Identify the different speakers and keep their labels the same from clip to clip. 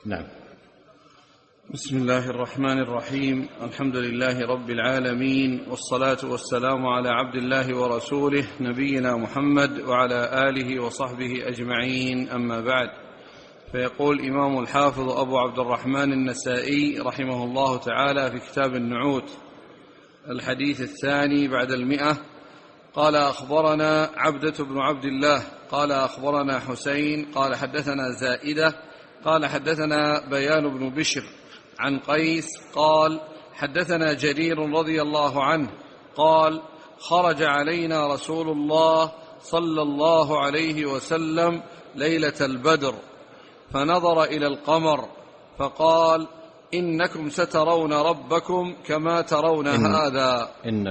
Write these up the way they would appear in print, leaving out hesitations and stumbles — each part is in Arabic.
Speaker 1: نعم.
Speaker 2: بسم الله الرحمن الرحيم. الحمد لله رب العالمين، والصلاة والسلام على عبد الله ورسوله نبينا محمد وعلى آله وصحبه أجمعين، أما بعد. فيقول الإمام الحافظ أبو عبد الرحمن النسائي رحمه الله تعالى في كتاب النعوت الحديث 2 بعد 100: قال أخبرنا عبدة بن عبد الله قال أخبرنا حسين قال حدثنا زائدة قال حدثنا بيان بن بشر عن قيس قال حدثنا جرير رضي الله عنه قال خرج علينا رسول الله صلى الله عليه وسلم ليلة البدر فنظر إلى القمر فقال: إنكم سترون ربكم كما ترون هذا.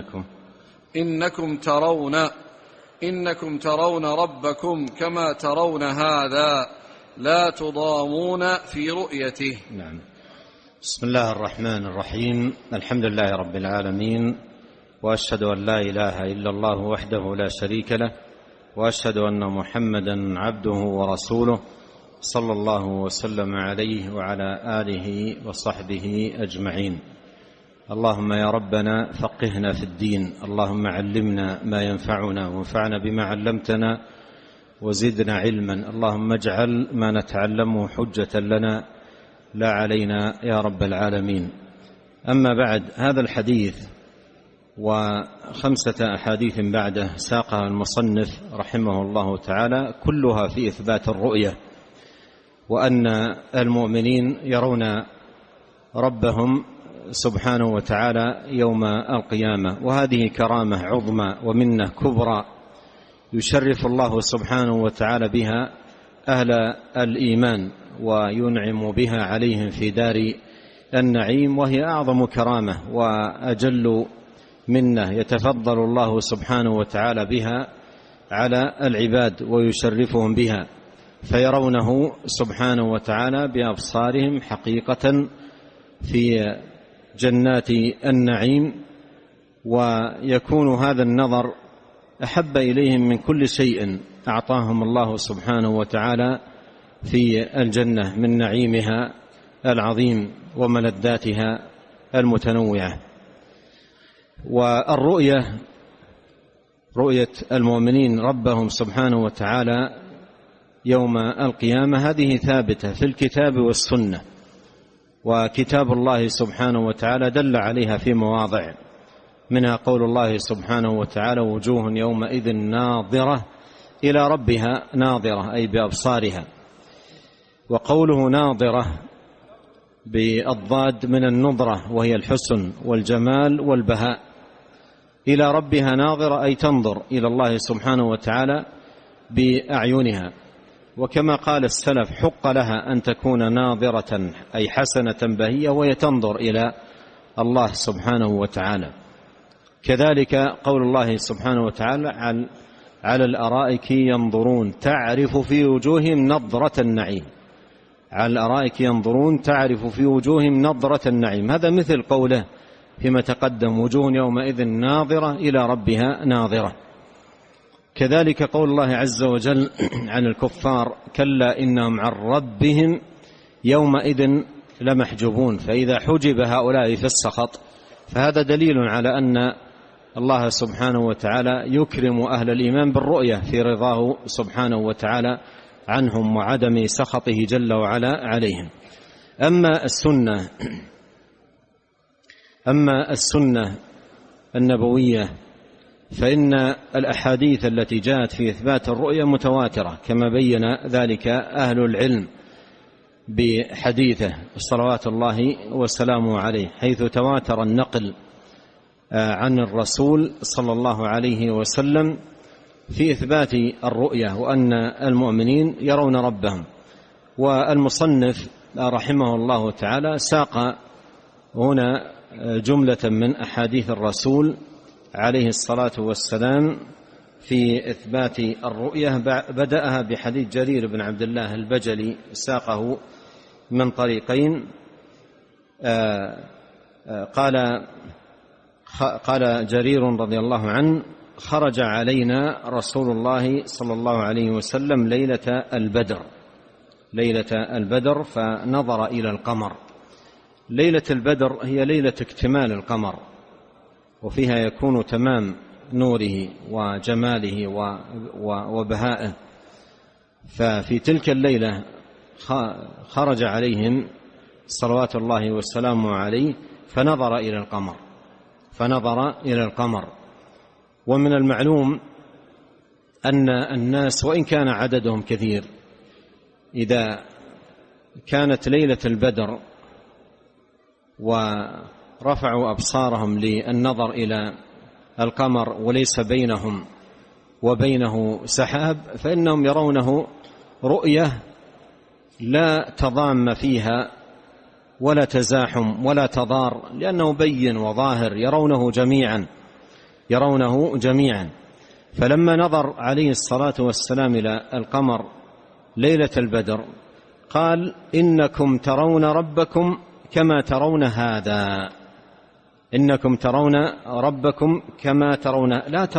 Speaker 2: إنكم ترون ربكم كما ترون هذا، لا تضامون في رؤيته.
Speaker 1: نعم. بسم الله الرحمن الرحيم. الحمد لله رب العالمين، وأشهد أن لا إله إلا الله وحده لا شريك له، وأشهد أن محمدا عبده ورسوله صلى الله وسلم عليه وعلى آله وصحبه أجمعين. اللهم يا ربنا فقهنا في الدين، اللهم علمنا ما ينفعنا وانفعنا بما علمتنا وزدنا علما، اللهم اجعل ما نتعلمه حجة لنا لا علينا يا رب العالمين. أما بعد، هذا الحديث و5 أحاديث بعده ساقها المصنف رحمه الله تعالى كلها في إثبات الرؤية، وأن المؤمنين يرون ربهم سبحانه وتعالى يوم القيامة، وهذه كرامة عظمى ومنة كبرى يشرف الله سبحانه وتعالى بها أهل الإيمان وينعم بها عليهم في دار النعيم، وهي أعظم كرامة وأجل منة يتفضل الله سبحانه وتعالى بها على العباد ويشرفهم بها، فيرونه سبحانه وتعالى بأبصارهم حقيقة في جنات النعيم، ويكون هذا النظر أحب إليهم من كل شيء أعطاهم الله سبحانه وتعالى في الجنة من نعيمها العظيم وملذاتها المتنوعة. والرؤية، رؤية المؤمنين ربهم سبحانه وتعالى يوم القيامة، هذه ثابتة في الكتاب والسنة، وكتاب الله سبحانه وتعالى دل عليها في مواضع، منها قول الله سبحانه وتعالى: وجوه يومئذ ناظرة إلى ربها ناظرة، أي بأبصارها. وقوله ناظرة بالضاد من النظرة، وهي الحسن والجمال والبهاء. إلى ربها ناظرة أي تنظر إلى الله سبحانه وتعالى بأعينها، وكما قال السلف: حق لها أن تكون ناظرة أي حسنة بهية وهي تنظر إلى الله سبحانه وتعالى. كذلك قول الله سبحانه وتعالى: على الأرائك ينظرون تعرف في وجوههم نظرة النعيم. على الأرائك ينظرون تعرف في وجوههم نظرة النعيم، هذا مثل قوله فيما تقدم: وجوه يومئذ ناظرة إلى ربها ناظرة. كذلك قول الله عز وجل عن الكفار: كلا إنهم عن ربهم يومئذ لمحجوبون. فإذا حجب هؤلاء في السخط فهذا دليل على أن الله سبحانه وتعالى يكرم أهل الإيمان بالرؤية في رضاه سبحانه وتعالى عنهم وعدم سخطه جل وعلا عليهم. أما السنة النبوية فإن الأحاديث التي جاءت في إثبات الرؤية متواترة، كما بين ذلك أهل العلم بحديثه صلوات الله وسلامه عليه، حيث تواتر النقل عن الرسول صلى الله عليه وسلم في إثبات الرؤية، وأن المؤمنين يرون ربهم. والمصنف رحمه الله تعالى ساق هنا جملة من أحاديث الرسول عليه الصلاة والسلام في إثبات الرؤية، بدأها بحديث جرير بن عبد الله البجلي، ساقه من طريقين. قال جرير رضي الله عنه: خرج علينا رسول الله صلى الله عليه وسلم ليلة البدر. ليلة البدر فنظر إلى القمر. ليلة البدر هي ليلة اكتمال القمر، وفيها يكون تمام نوره وجماله وبهائه. ففي تلك الليلة خرج عليهم صلوات الله والسلام عليه فنظر إلى القمر. ومن المعلوم أن الناس وإن كان عددهم كثير إذا كانت ليلة البدر ورفعوا أبصارهم للنظر إلى القمر وليس بينهم وبينه سحاب فإنهم يرونه رؤية لا تضام فيها ولا تزاحم ولا تضار، لأنه بين وظاهر يرونه جميعا. فلما نظر عليه الصلاة والسلام إلى القمر ليلة البدر قال: إنكم ترون ربكم كما ترون هذا، إنكم ترون ربكم كما ترون،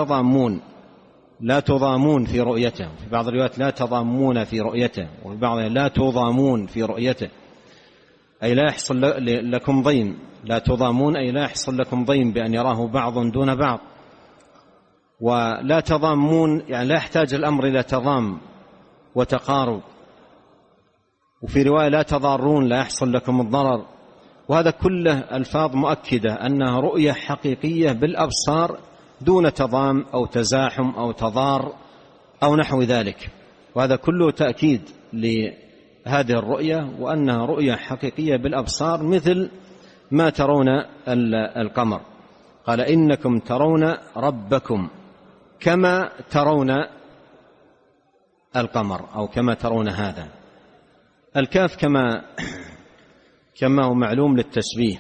Speaker 1: لا تضامون في رؤيته. في بعض الروايات لا تضامون في رؤيته، وفي بعض لا تضامون في رؤيته، أي لا يحصل لكم ضيم. لا تضامون أي لا يحصل لكم ضيم بأن يراه بعض دون بعض. ولا تضامون يعني لا يحتاج الأمر إلى تضام وتقارب. وفي رواية لا تضارون لا يحصل لكم الضرر. وهذا كله ألفاظ مؤكدة أنها رؤية حقيقية بالأبصار دون تضام أو تزاحم أو تضار أو نحو ذلك. وهذا كله تأكيد لهذه الرؤية وأنها رؤية حقيقية بالأبصار مثل ما ترون القمر. قال: إنكم ترون ربكم كما ترون القمر أو كما ترون هذا. الكاف كما هو معلوم للتشبيه،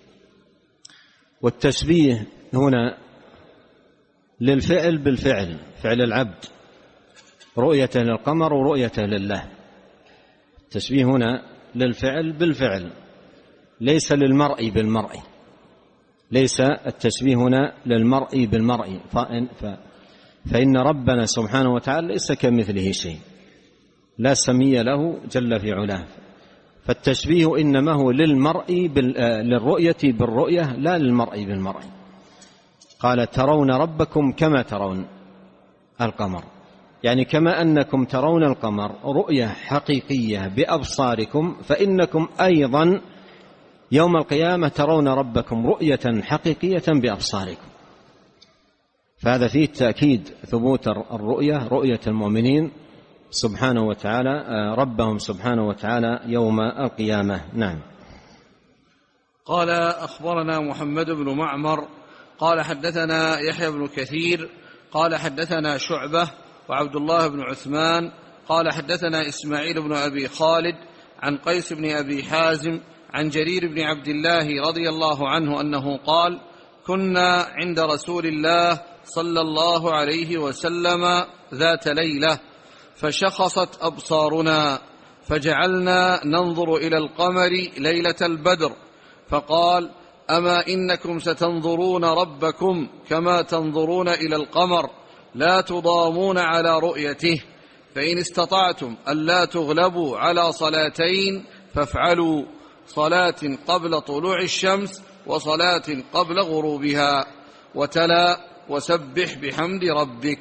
Speaker 1: والتشبيه هنا للفعل بالفعل، فعل العبد، رؤيته للقمر ورؤيته لله. التشبيه هنا للفعل بالفعل ليس للمرء بالمرء، ليس التشبيه هنا للمرء بالمرء، فإن ربنا سبحانه وتعالى ليس كمثله شيء، لا سمي له جل في علاه. فالتشبيه إنما هو للرؤية بالرؤية لا للمرء بالمرء. قال: ترون ربكم كما ترون القمر، يعني كما أنكم ترون القمر رؤية حقيقية بأبصاركم فإنكم أيضا يوم القيامة ترون ربكم رؤية حقيقية بأبصاركم. فهذا فيه تأكيد ثبوت الرؤية، رؤية المؤمنين سبحانه وتعالى ربهم سبحانه وتعالى يوم القيامة. نعم.
Speaker 2: قال: أخبرنا محمد بن معمر قال حدثنا يحيى بن كثير قال حدثنا شعبة وعبد الله بن عثمان قال حدثنا إسماعيل بن أبي خالد عن قيس بن أبي حازم عن جرير بن عبد الله رضي الله عنه أنه قال: كنا عند رسول الله صلى الله عليه وسلم ذات ليلة فشخصت أبصارنا فجعلنا ننظر إلى القمر ليلة البدر، فقال: أما إنكم ستنظرون ربكم كما تنظرون إلى القمر لا تضامون على رؤيته، فإن استطعتم ألا تغلبوا على صلاتين فافعلوا: صلاة قبل طلوع الشمس وصلاة قبل غروبها. وتلا: وسبح بحمد ربك.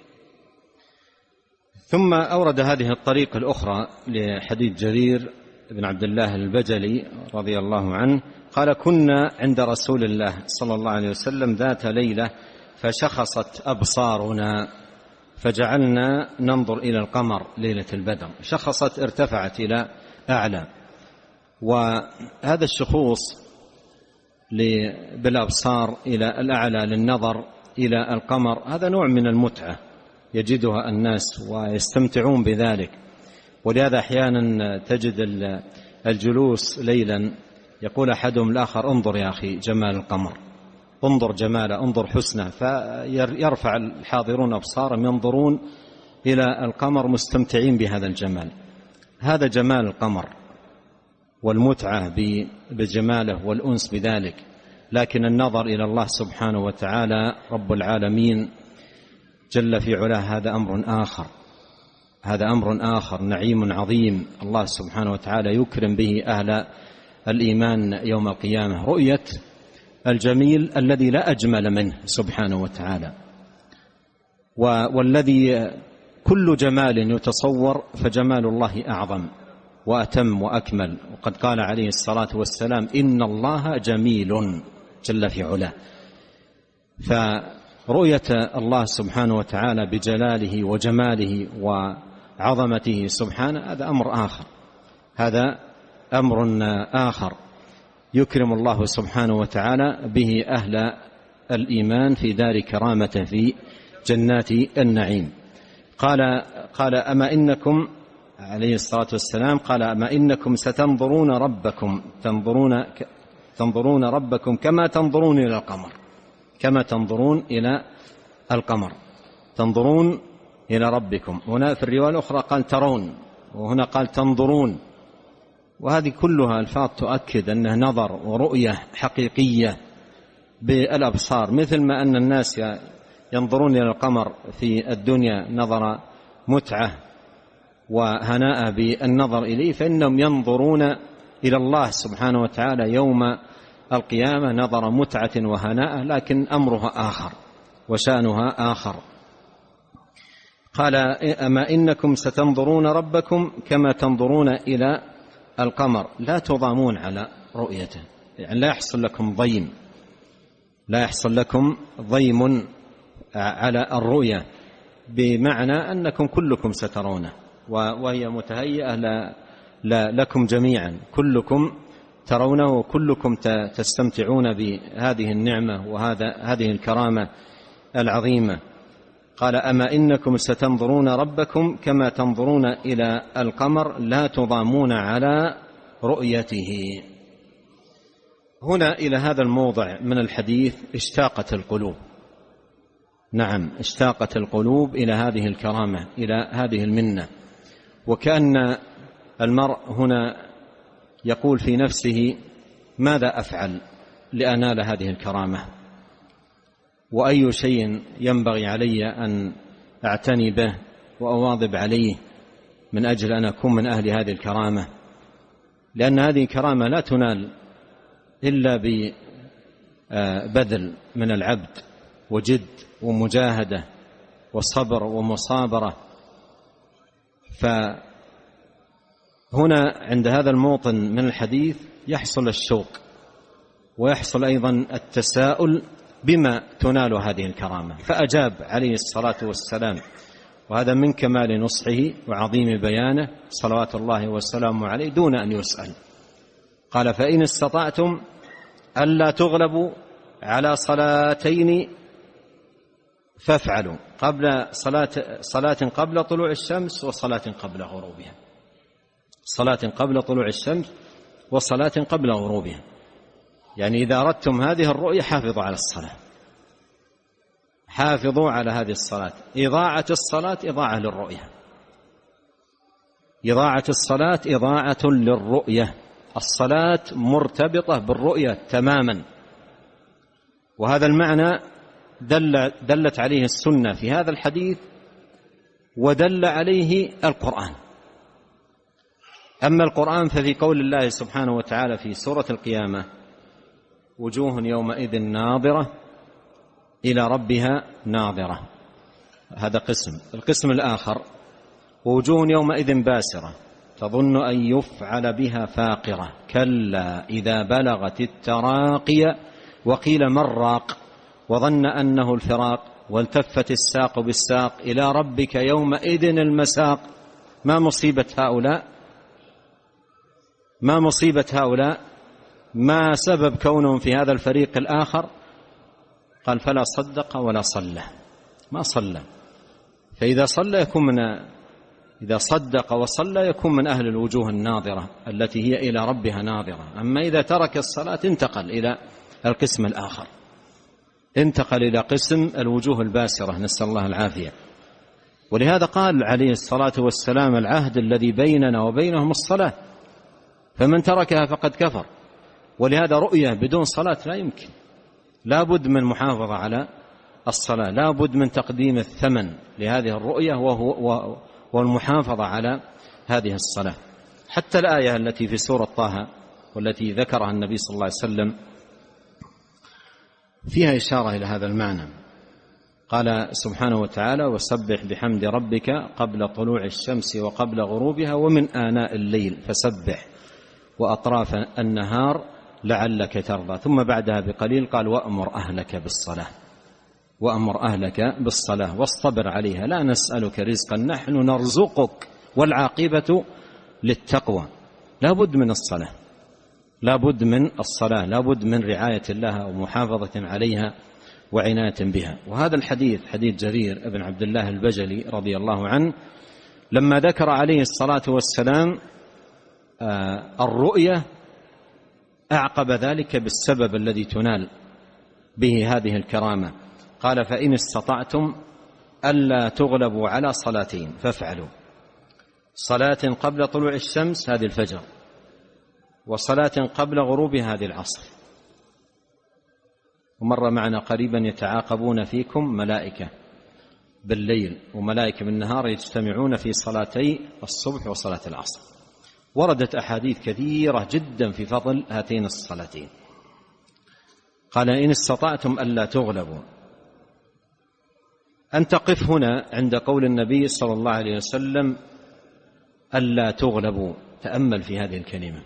Speaker 1: ثم أورد هذه الطريقة الأخرى لحديث جرير بن عبد الله البجلي رضي الله عنه قال: كنا عند رسول الله صلى الله عليه وسلم ذات ليلة فشخصت أبصارنا فجعلنا ننظر إلى القمر ليلة البدر. شخصت ارتفعت إلى أعلى، وهذا الشخوص بالأبصار إلى الأعلى للنظر إلى القمر هذا نوع من المتعة يجدها الناس ويستمتعون بذلك. ولهذا أحيانا تجد الجلوس ليلا يقول أحدهم الآخر: انظر يا أخي جمال القمر، انظر جماله، انظر حسنه، فيرفع الحاضرون أبصارهم ينظرون إلى القمر مستمتعين بهذا الجمال. هذا جمال القمر والمتعة بجماله والأنس بذلك. لكن النظر إلى الله سبحانه وتعالى رب العالمين جل في علاه هذا أمر آخر، هذا أمر آخر، نعيم عظيم الله سبحانه وتعالى يكرم به أهل الإيمان يوم القيامة، رؤية الجميل الذي لا أجمل منه سبحانه وتعالى، والذي كل جمال يتصور فجمال الله أعظم وأتم وأكمل. وقد قال عليه الصلاة والسلام: إن الله جميل جل في علاه. فرؤية الله سبحانه وتعالى بجلاله وجماله وعظمته سبحانه هذا أمر آخر، هذا أمر آخر يكرم الله سبحانه وتعالى به أهل الإيمان في دار كرامته في جنات النعيم. قال أما إنكم عليه الصلاة والسلام قال: أما إنكم ستنظرون ربكم تنظرون ربكم كما تنظرون إلى القمر، كما تنظرون إلى القمر، تنظرون إلى ربكم. هنا في الرواية الأخرى قال ترون، وهنا قال تنظرون، وهذه كلها ألفاظ تؤكد أنه نظر ورؤية حقيقية بالأبصار، مثل ما أن الناس ينظرون إلى القمر في الدنيا نظر متعة وهناء بالنظر إليه، فإنهم ينظرون إلى الله سبحانه وتعالى يوم القيامة نظر متعة وهناء، لكن أمرها آخر وشأنها آخر. قال: أما إنكم ستنظرون ربكم كما تنظرون إلى القمر لا تضامون على رؤيته، يعني لا يحصل لكم ضيم، لا يحصل لكم ضيم على الرؤية، بمعنى أنكم كلكم سترونه، وهي متهيئة لكم جميعا، كلكم ترونه وكلكم تستمتعون بهذه النعمة وهذه الكرامة العظيمة. قال: أما إنكم ستنظرون ربكم كما تنظرون إلى القمر لا تضامون على رؤيته. هنا إلى هذا الموضع من الحديث اشتاقت القلوب، نعم اشتاقت القلوب إلى هذه الكرامة، إلى هذه المنة، وكأن المرء هنا يقول في نفسه: ماذا أفعل لأنال هذه الكرامة؟ وأي شيء ينبغي علي أن أعتني به وأواظب عليه من أجل أن أكون من أهل هذه الكرامة؟ لأن هذه الكرامة لا تنال إلا ببذل من العبد وجد ومجاهدة وصبر ومصابرة. فهنا عند هذا الموطن من الحديث يحصل الشوق، ويحصل أيضا التساؤل بما تنال هذه الكرامة. فأجاب عليه الصلاة والسلام، وهذا من كمال نصحه وعظيم بيانه صلوات الله والسلام عليه، دون أن يسأل. قال: فإن استطعتم ألا تغلبوا على صلاتين فافعلوا، قبل صلاة قبل طلوع الشمس وصلاة قبل غروبها، صلاة قبل طلوع الشمس وصلاة قبل غروبها. يعني إذا أردتم هذه الرؤية حافظوا على الصلاة، حافظوا على هذه الصلاة. إضاعة الصلاة إضاعة للرؤية، إضاعة الصلاة إضاعة للرؤية. الصلاة مرتبطة بالرؤية تماما، وهذا المعنى دلت عليه السنة في هذا الحديث، ودل عليه القرآن. أما القرآن ففي قول الله سبحانه وتعالى في سورة القيامة: وجوه يومئذ ناظرة إلى ربها ناظرة، هذا قسم. القسم الآخر: ووجوه يومئذ باسرة تظن أن يفعل بها فاقرة كلا إذا بلغت التراقي وقيل من راق وظن أنه الفراق والتفت الساق بالساق إلى ربك يومئذ المساق. ما مصيبة هؤلاء؟ ما مصيبة هؤلاء؟ ما سبب كونهم في هذا الفريق الآخر؟ قال: فلا صدق ولا صلى، ما صلى. فإذا صلى يكون إذا صدق وصلى يكون من أهل الوجوه الناظرة التي هي إلى ربها ناظرة. أما إذا ترك الصلاة انتقل إلى القسم الآخر، انتقل إلى قسم الوجوه الباسرة، نسأل الله العافية. ولهذا قال عليه الصلاة والسلام: العهد الذي بيننا وبينهم الصلاة، فمن تركها فقد كفر. ولهذا رؤية بدون صلاة لا يمكن، لا بد من محافظة على الصلاة، لا بد من تقديم الثمن لهذه الرؤية والمحافظة على هذه الصلاة. حتى الآية التي في سورة طه والتي ذكرها النبي صلى الله عليه وسلم فيها إشارة إلى هذا المعنى. قال سبحانه وتعالى: وسبح بحمد ربك قبل طلوع الشمس وقبل غروبها ومن آناء الليل فسبح وأطراف النهار لعلك ترضى. ثم بعدها بقليل قال: وأمر أهلك بالصلاة، وأمر أهلك بالصلاة واصطبر عليها لا نسألك رزقا نحن نرزقك والعاقبة للتقوى. لا بد من الصلاة، لا بد من الصلاة، لا بد من رعاية الله ومحافظة عليها وعناية بها. وهذا الحديث حديث جرير بن عبد الله البجلي رضي الله عنه لما ذكر عليه الصلاة والسلام الرؤية أعقب ذلك بالسبب الذي تنال به هذه الكرامة. قال: فإن استطعتم ألا تغلبوا على صلاتين فافعلوا: صلاة قبل طلوع الشمس هذه الفجر، وصلاة قبل غروبها هذه العصر. ومر معنا قريبا: يتعاقبون فيكم ملائكة بالليل وملائكة بالنهار يجتمعون في صلاتي الصبح وصلاة العصر. وردت أحاديث كثيرة جدا في فضل هاتين الصلاتين. قال: إن استطعتم ألا تغلبوا. أن تقف هنا عند قول النبي صلى الله عليه وسلم ألا تغلبوا، تأمل في هذه الكلمة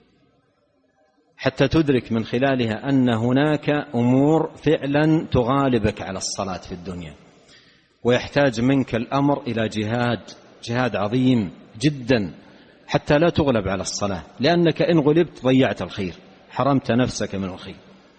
Speaker 1: حتى تدرك من خلالها أن هناك أمور فعلا تغالبك على الصلاة في الدنيا، ويحتاج منك الأمر إلى جهاد عظيم جدا حتى لا تغلب على الصلاة، لأنك إن غلبت ضيعت الخير، حرمت نفسك من الخير.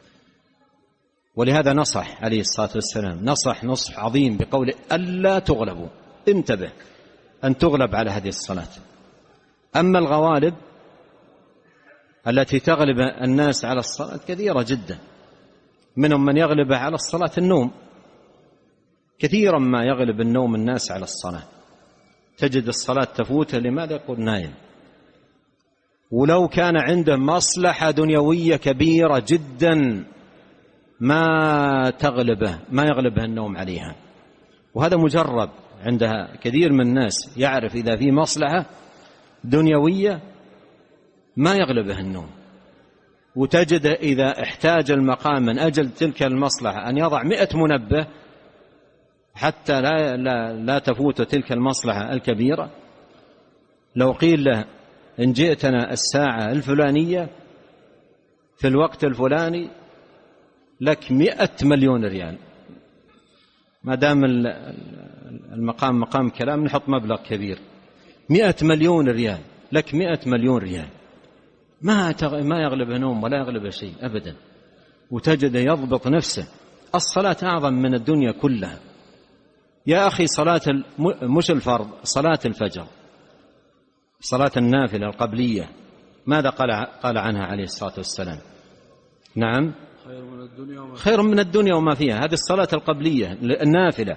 Speaker 1: ولهذا نصح عليه الصلاة والسلام نصح عظيم بقوله: ألا تغلبوا، انتبه أن تغلب على هذه الصلاة. أما الغوالب التي تغلب الناس على الصلاة كثيرة جدا، منهم من يغلب على الصلاة النوم، كثيرا ما يغلب النوم الناس على الصلاة، تجد الصلاة تفوته. لماذا؟ يقول نايم. ولو كان عنده مصلحة دنيوية كبيرة جدا ما يغلبه النوم عليها. وهذا مجرب عندها كثير من الناس، يعرف إذا في مصلحة دنيوية ما يغلبه النوم، وتجد إذا احتاج المقام من أجل تلك المصلحة أن يضع 100 منبه حتى لا تفوت تلك المصلحة الكبيرة. لو قيل له: إن جئتنا الساعة الفلانية في الوقت الفلاني لك 100 مليون ريال، ما دام المقام مقام كلام نحط مبلغ كبير، 100 مليون ريال، لك 100 مليون ريال، ما يغلبه نوم ولا يغلبه شيء أبدا. وتجد يضبط نفسه. الصلاة أعظم من الدنيا كلها يا أخي. صلاة مش الفرض، صلاة الفجر، صلاة النافلة القبلية، ماذا قال عنها عليه الصلاة والسلام؟ نعم، خير من الدنيا وما فيها. هذه الصلاة القبلية النافلة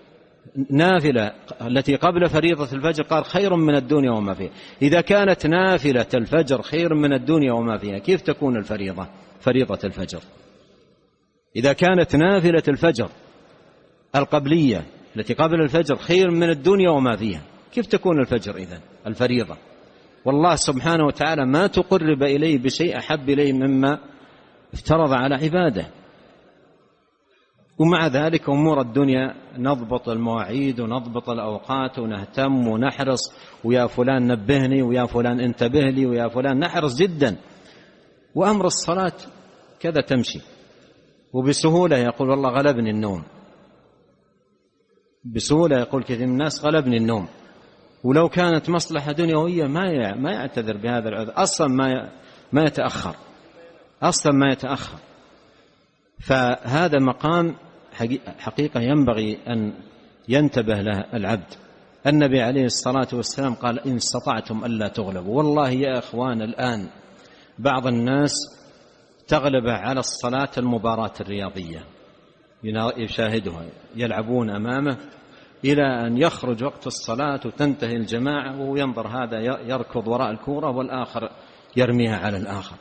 Speaker 1: التي قبل فريضة الفجر قال خير من الدنيا وما فيها. إذا كانت نافلة الفجر خير من الدنيا وما فيها، كيف تكون فريضة الفجر؟ إذا كانت نافلة الفجر القبلية التي قبل الفجر خير من الدنيا وما فيها، كيف تكون الفجر إذن الفريضة؟ والله سبحانه وتعالى ما تقرب إليه بشيء أحب إليه مما افترض على عباده. ومع ذلك أمور الدنيا نضبط المواعيد ونضبط الأوقات ونهتم ونحرص، ويا فلان نبهني، ويا فلان انتبه لي، ويا فلان، نحرص جدا. وأمر الصلاة كذا تمشي، وبسهولة يقول والله غلبني النوم، بسهولة يقول كثير من الناس غلبني النوم. ولو كانت مصلحة دنيوية ما يعتذر بهذا العذر، أصلا ما يتأخر. فهذا مقام حقيقة ينبغي أن ينتبه له العبد. النبي عليه الصلاة والسلام قال: إن استطعتم ألا تغلبوا. والله يا أخوان الآن بعض الناس تغلب على الصلاة المباراة الرياضية، يشاهدها يلعبون أمامه إلى أن يخرج وقت الصلاة وتنتهي الجماعة، وينظر هذا يركض وراء الكورة والآخر يرميها على الآخر،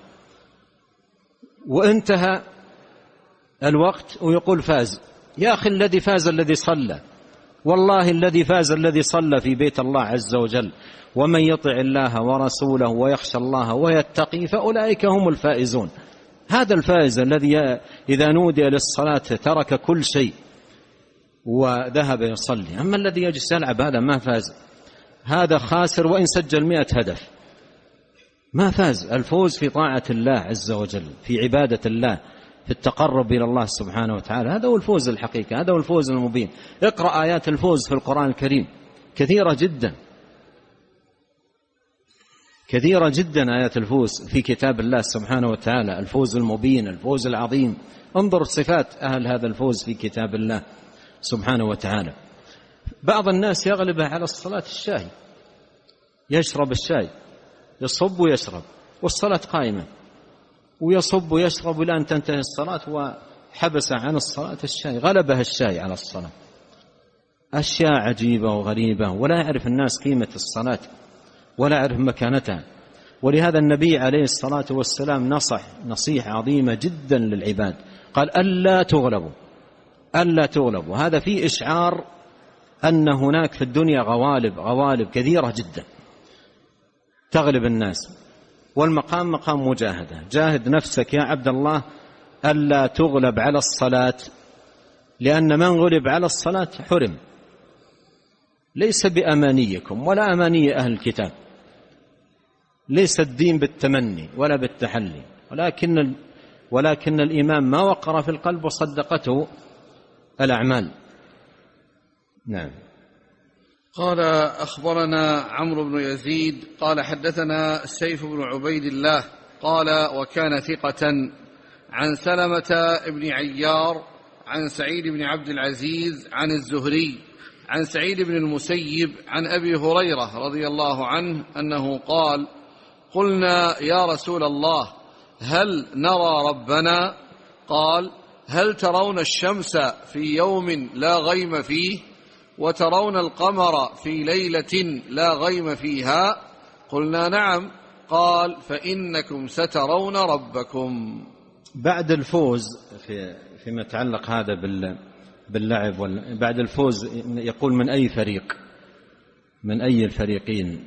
Speaker 1: وانتهى الوقت ويقول فاز. يا أخي الذي فاز الذي صلى، والله الذي فاز الذي صلى في بيت الله عز وجل. ومن يطع الله ورسوله ويخشى الله ويتقي فأولئك هم الفائزون. هذا الفائز الذي إذا نودي للصلاة ترك كل شيء وذهب يصلي. أما الذي يجلس يلعب هذا ما فاز، هذا خاسر وإن سجل 100 هدف ما فاز. الفوز في طاعة الله عز وجل، في عبادة الله، في التقرب إلى الله سبحانه وتعالى، هذا هو الفوز الحقيقي، هذا هو الفوز المبين. اقرأ آيات الفوز في القرآن الكريم كثيرة جدا، كثيرة جدا آيات الفوز في كتاب الله سبحانه وتعالى، الفوز المبين، الفوز العظيم. انظر صفات أهل هذا الفوز في كتاب الله سبحانه وتعالى. بعض الناس يغلبه على الصلاة الشاي، يشرب الشاي، يصب ويشرب والصلاة قائمة، ويصب ويشرب إلى أن تنتهي الصلاة، وحبس عن الصلاة الشاي، غلبه الشاي على الصلاة. أشياء عجيبة وغريبة، ولا يعرف الناس قيمة الصلاة ولا يعرف مكانتها. ولهذا النبي عليه الصلاة والسلام نصح نصيحة عظيمة جدا للعباد، قال ألا تغلبوا، ألا تغلبوا. هذا فيه إشعار أن هناك في الدنيا غوالب كثيرة جدا تغلب الناس، والمقام مقام مجاهدة. جاهد نفسك يا عبد الله ألا تغلب على الصلاة، لأن من غلب على الصلاة حرم. ليس بأمانيكم ولا أماني أهل الكتاب، ليس الدين بالتمني ولا بالتحلي، ولكن الإيمان ما وقر في القلب وصدقته الأعمال. نعم.
Speaker 2: قال أخبرنا عمرو بن يزيد قال حدثنا السيف بن عبيد الله قال وكان ثقة عن سلمة بن عيار عن سعيد بن عبد العزيز عن الزهري عن سعيد بن المسيب عن أبي هريرة رضي الله عنه أنه قال قلنا يا رسول الله هل نرى ربنا؟ قال هل ترون الشمس في يوم لا غيم فيه وترون القمر في ليلة لا غيم فيها؟ قلنا نعم. قال فإنكم سترون ربكم.
Speaker 1: بعد الفوز فيما يتعلق هذا باللعب، بعد الفوز يقول من أي فريق، من أي الفريقين.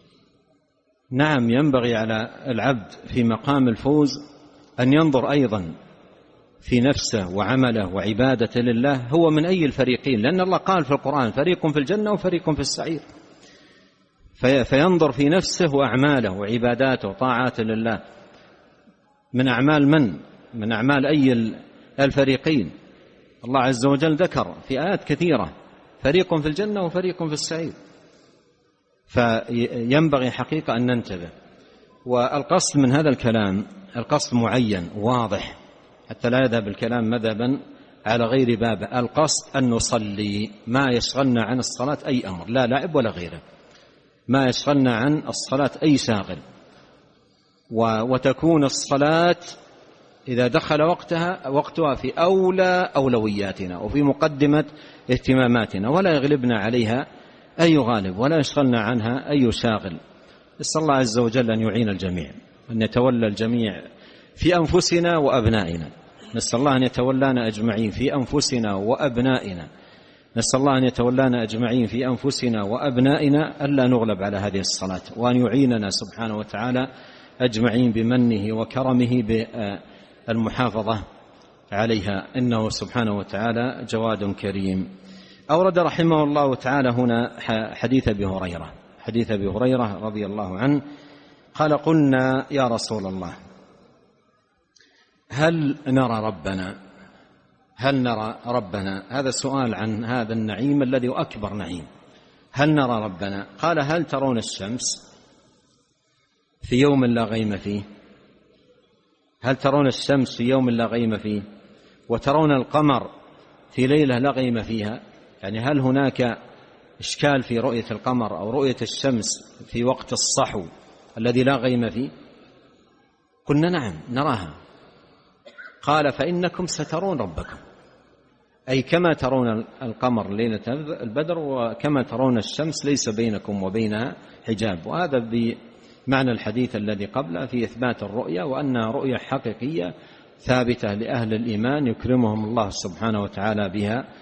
Speaker 1: نعم، ينبغي على العبد في مقام الفوز أن ينظر أيضا في نفسه وعمله وعبادته لله هو من أي الفريقين، لأن الله قال في القرآن فريق في الجنة وفريق في السعير. فينظر في نفسه وأعماله وعباداته وطاعاته لله من أعمال من أعمال أي الفريقين. الله عز وجل ذكر في آيات كثيرة فريق في الجنة وفريق في السعير، فينبغي حقيقة أن ننتبه. والقصد من هذا الكلام القصد معين واضح حتى لا يذهب الكلام مذهبا على غير بابه. القصد أن نصلي، ما يشغلنا عن الصلاة أي أمر، لا لعب ولا غيره، ما يشغلنا عن الصلاة أي شاغل. وتكون الصلاة إذا دخل وقتها في أولى أولوياتنا وفي مقدمة اهتماماتنا، ولا يغلبنا عليها أي غالب ولا يشغلنا عنها أي شاغل. نسأل الله عز وجل أن يعين الجميع، أن يتولى الجميع في أنفسنا وأبنائنا. نسأل الله أن يتولانا أجمعين في أنفسنا وأبنائنا. نسأل الله أن يتولانا أجمعين في أنفسنا وأبنائنا ألا نغلب على هذه الصلاة، وأن يعيننا سبحانه وتعالى أجمعين بمنه وكرمه بالمحافظة عليها، إنه سبحانه وتعالى جواد كريم. أورد رحمه الله تعالى هنا حديث أبي هريرة رضي الله عنه قال قلنا يا رسول الله هل نرى ربنا؟ هذا سؤال عن هذا النعيم الذي هو أكبر نعيم. هل نرى ربنا؟ قال هل ترون الشمس في يوم لا غيم فيه؟ هل ترون الشمس في يوم لا غيم فيه وترون القمر في ليلة لا غيم فيها؟ يعني هل هناك إشكال في رؤية القمر أو رؤية الشمس في وقت الصحو الذي لا غيم فيه؟ قلنا نعم نراها. قال فإنكم سترون ربكم، أي كما ترون القمر ليلة البدر وكما ترون الشمس ليس بينكم وبينها حجاب. وهذا بمعنى الحديث الذي قبله في إثبات الرؤية، وأنها رؤية حقيقية ثابتة لأهل الإيمان يكرمهم الله سبحانه وتعالى بها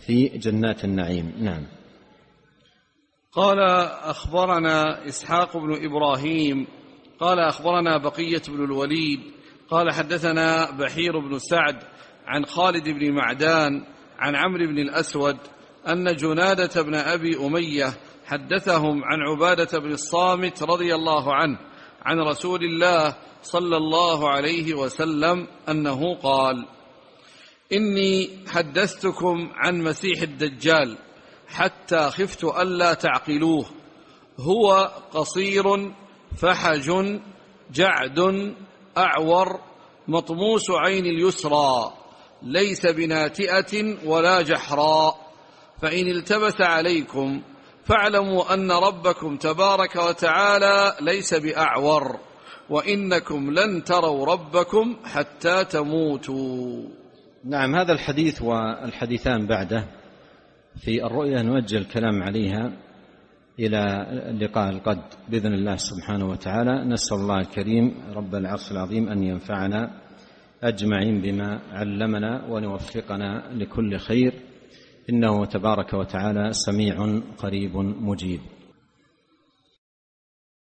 Speaker 1: في جنات النعيم. نعم.
Speaker 2: قال أخبرنا إسحاق بن إبراهيم قال أخبرنا بقية بن الوليد قال حدثنا بحير بن سعد عن خالد بن معدان عن عمرو بن الأسود أن جنادة بن أبي أمية حدثهم عن عبادة بن الصامت رضي الله عنه عن رسول الله صلى الله عليه وسلم أنه قال: إني حدثتكم عن مسيح الدجال حتى خفت ألا تعقلوه، هو قصير فحج جعد أعور مطموس عين اليسرى ليس بناتئة ولا جحراء، فإن التبس عليكم فاعلموا أن ربكم تبارك وتعالى ليس بأعور، وإنكم لن تروا ربكم حتى تموتوا.
Speaker 1: نعم. هذا الحديث والحديثان بعده في الرؤيا نوجه الكلام عليها إلى اللقاء القد بإذن الله سبحانه وتعالى. نسأل الله الكريم رب العرش العظيم أن ينفعنا أجمعين بما علمنا وأن يوفقنا لكل خير، إنه تبارك وتعالى سميع قريب مجيب.